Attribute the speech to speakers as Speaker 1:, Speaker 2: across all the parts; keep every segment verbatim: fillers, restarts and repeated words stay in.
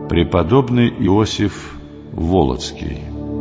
Speaker 1: Преподобный Иосиф Волоцкий.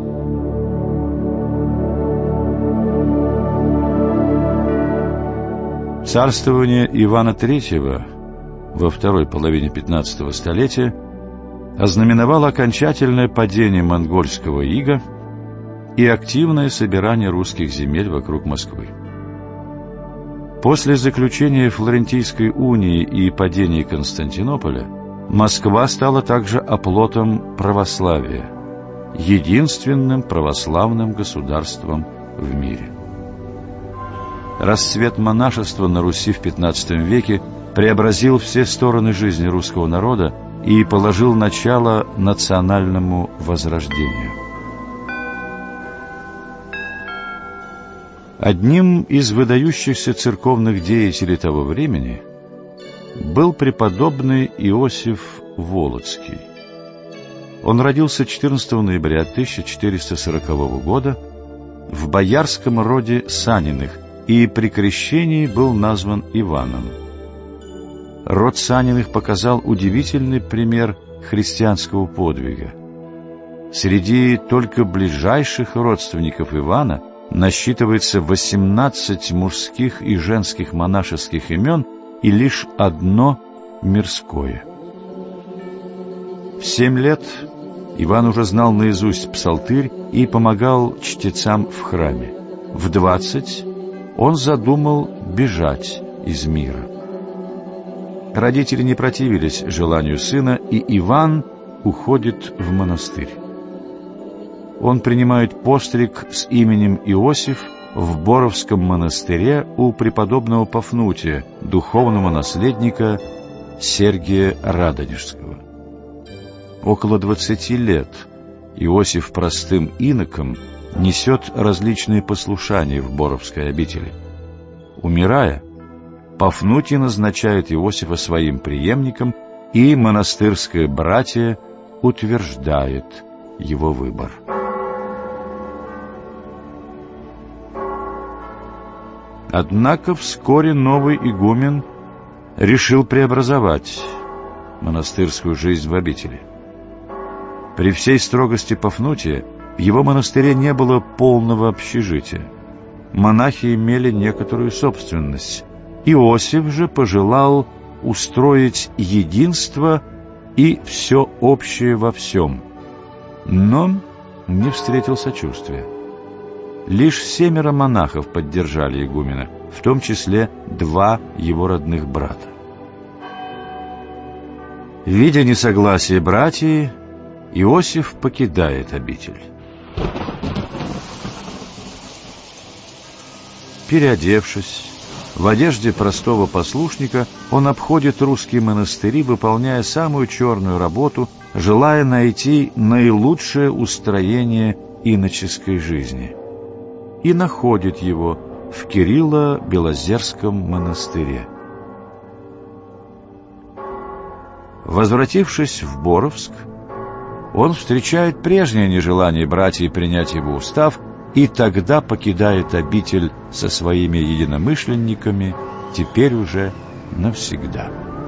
Speaker 1: Царствование Ивана Третьего во второй половине пятнадцатого столетия ознаменовало окончательное падение монгольского ига и активное собирание русских земель вокруг Москвы. После заключения Флорентийской унии и падения Константинополя Москва стала также оплотом православия, единственным православным государством в мире. Расцвет монашества на Руси в пятнадцатом веке преобразил все стороны жизни русского народа и положил начало национальному возрождению. Одним из выдающихся церковных деятелей того времени был преподобный Иосиф Волоцкий. Он родился четырнадцатого ноября тысяча четыреста сорокового года в боярском роде Саниных и при крещении был назван Иваном. Род Саниных показал удивительный пример христианского подвига. Среди только ближайших родственников Ивана насчитывается восемнадцать мужских и женских монашеских имен и лишь одно мирское. В семь лет Иван уже знал наизусть псалтырь и помогал чтецам в храме. В двадцать он задумал бежать из мира. Родители не противились желанию сына, и Иван уходит в монастырь. Он принимает постриг с именем Иосиф в Боровском монастыре у преподобного Пафнутия, духовного наследника Сергия Радонежского. Около двадцати лет Иосиф простым иноком несет различные послушания в Боровской обители. Умирая, Пафнутий назначает Иосифа своим преемником, и монастырское братье утверждает его выбор. Однако вскоре новый игумен решил преобразовать монастырскую жизнь в обители. При всей строгости Пафнутия в его монастыре не было полного общежития. Монахи имели некоторую собственность. Иосиф же пожелал устроить единство и все общее во всем, но не встретил сочувствия. Лишь семеро монахов поддержали игумена, в том числе два его родных брата. Видя несогласие братьев, Иосиф покидает обитель. Переодевшись в одежде простого послушника, он обходит русские монастыри, выполняя самую черную работу, желая найти наилучшее устроение иноческой жизни. И находит его в Кирилло-Белозерском монастыре. Возвратившись в Боровск, он встречает прежнее нежелание братьев принять его устав и тогда покидает обитель со своими единомышленниками, теперь уже навсегда.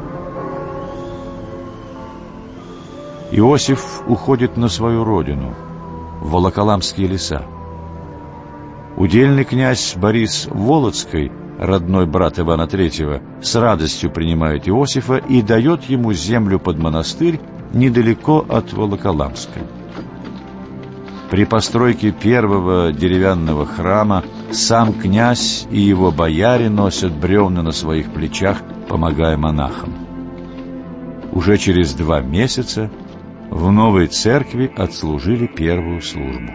Speaker 1: Иосиф уходит на свою родину, в Волоколамские леса. Удельный князь Борис Волоцкий, родной брат Ивана Третьего, с радостью принимает Иосифа и дает ему землю под монастырь недалеко от Волоколамска. При постройке первого деревянного храма сам князь и его бояре носят бревна на своих плечах, помогая монахам. Уже через два месяца в новой церкви отслужили первую службу.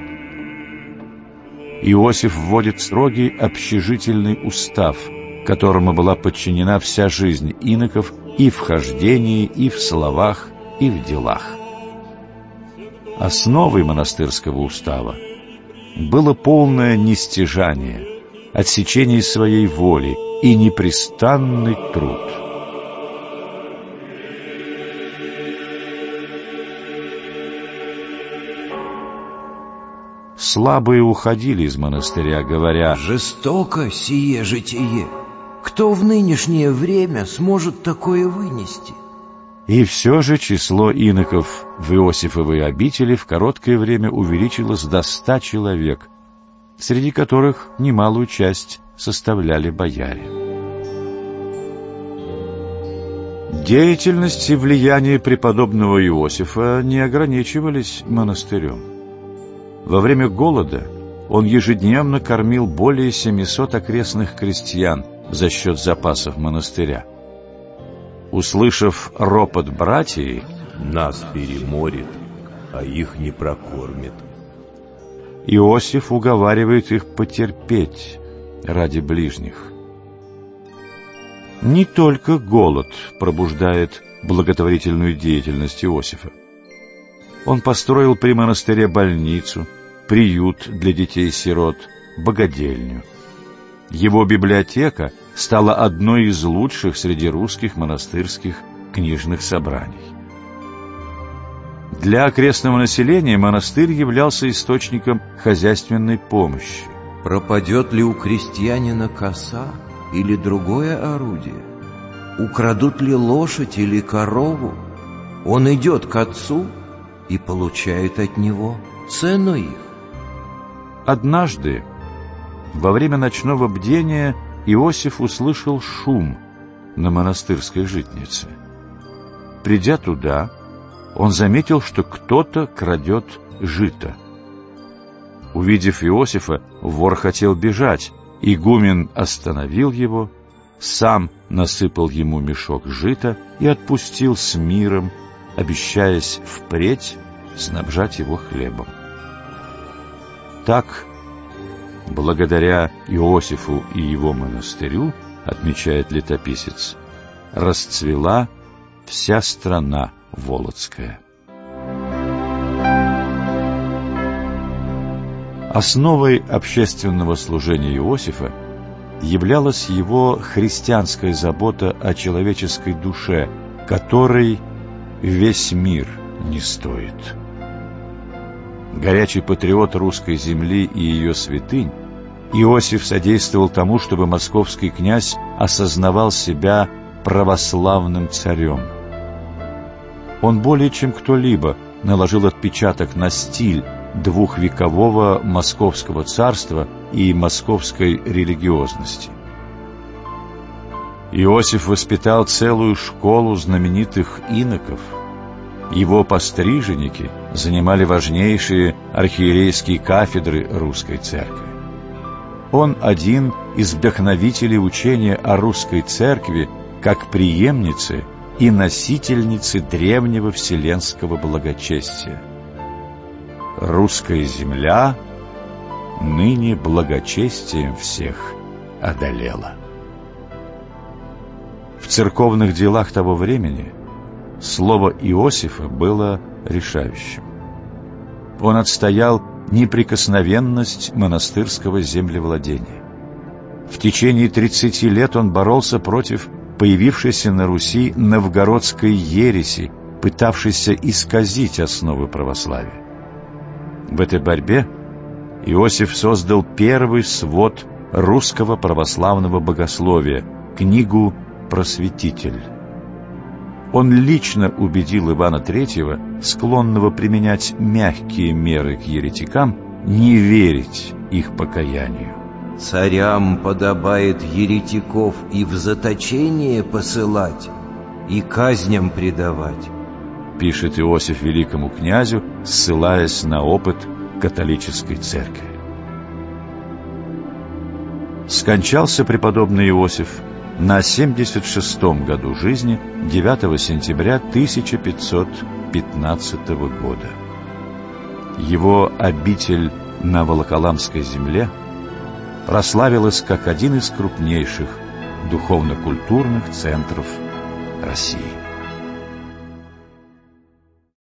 Speaker 1: Иосиф вводит строгий общежительный устав, которому была подчинена вся жизнь иноков и в хождении, и в словах, и в делах. Основой монастырского устава было полное нестяжание, отсечение своей воли и непрестанный труд. Слабые уходили из монастыря, говоря:
Speaker 2: «Жестоко сие житие! Кто в нынешнее время сможет такое вынести?
Speaker 1: И все же число иноков в Иосифовой обители в короткое время увеличилось до ста человек, среди которых немалую часть составляли бояре. Деятельность и влияние преподобного Иосифа не ограничивались монастырем. Во время голода он ежедневно кормил более семисот окрестных крестьян за счет запасов монастыря. Услышав ропот братьев,
Speaker 3: нас переморит, а их не прокормит,
Speaker 1: Иосиф уговаривает их потерпеть ради ближних. Не только голод пробуждает благотворительную деятельность Иосифа. Он построил при монастыре больницу, приют для детей-сирот, богадельню. Его библиотека стала одной из лучших среди русских монастырских книжных собраний. Для окрестного населения монастырь являлся источником хозяйственной помощи.
Speaker 2: Пропадет ли у крестьянина коса или другое орудие? Украдут ли лошадь или корову? Он идет к отцу и получает от него цену их.
Speaker 1: Однажды, во время ночного бдения, Иосиф услышал шум на монастырской житнице. Придя туда, он заметил, что кто-то крадет жито. Увидев Иосифа, вор хотел бежать. Игумен остановил его, сам насыпал ему мешок жита и отпустил с миром, обещаясь впредь снабжать его хлебом. Так, благодаря Иосифу и его монастырю, отмечает летописец, расцвела вся страна Володская. Основой общественного служения Иосифа являлась его христианская забота о человеческой душе, которой весь мир не стоит. Горячий патриот русской земли и ее святынь, Иосиф содействовал тому, чтобы московский князь осознавал себя православным царем. Он более чем кто-либо наложил отпечаток на стиль двухвекового московского царства и московской религиозности. Иосиф воспитал целую школу знаменитых иноков. Его постриженники занимали важнейшие архиерейские кафедры русской церкви. Он один из вдохновителей учения о русской церкви как преемнице и носительницы древнего вселенского благочестия. Русская земля ныне благочестием всех одолела. В церковных делах того времени слово Иосифа было решающим. Он отстоял неприкосновенность монастырского землевладения. В течение тридцати лет он боролся против появившейся на Руси новгородской ереси, пытавшейся исказить основы православия. В этой борьбе Иосиф создал первый свод русского православного богословия, книгу «Просветитель». Он лично убедил Ивана Третьего, склонного применять мягкие меры к еретикам, не верить их покаянию.
Speaker 2: Царям подобает еретиков и в заточение посылать, и казням предавать,
Speaker 1: пишет Иосиф великому князю, ссылаясь на опыт католической церкви. Скончался преподобный Иосиф на семьдесят шестом году жизни, девятого сентября тысяча пятьсот пятнадцатого года. Его обитель на Волоколамской земле прославилась как один из крупнейших духовно-культурных центров России.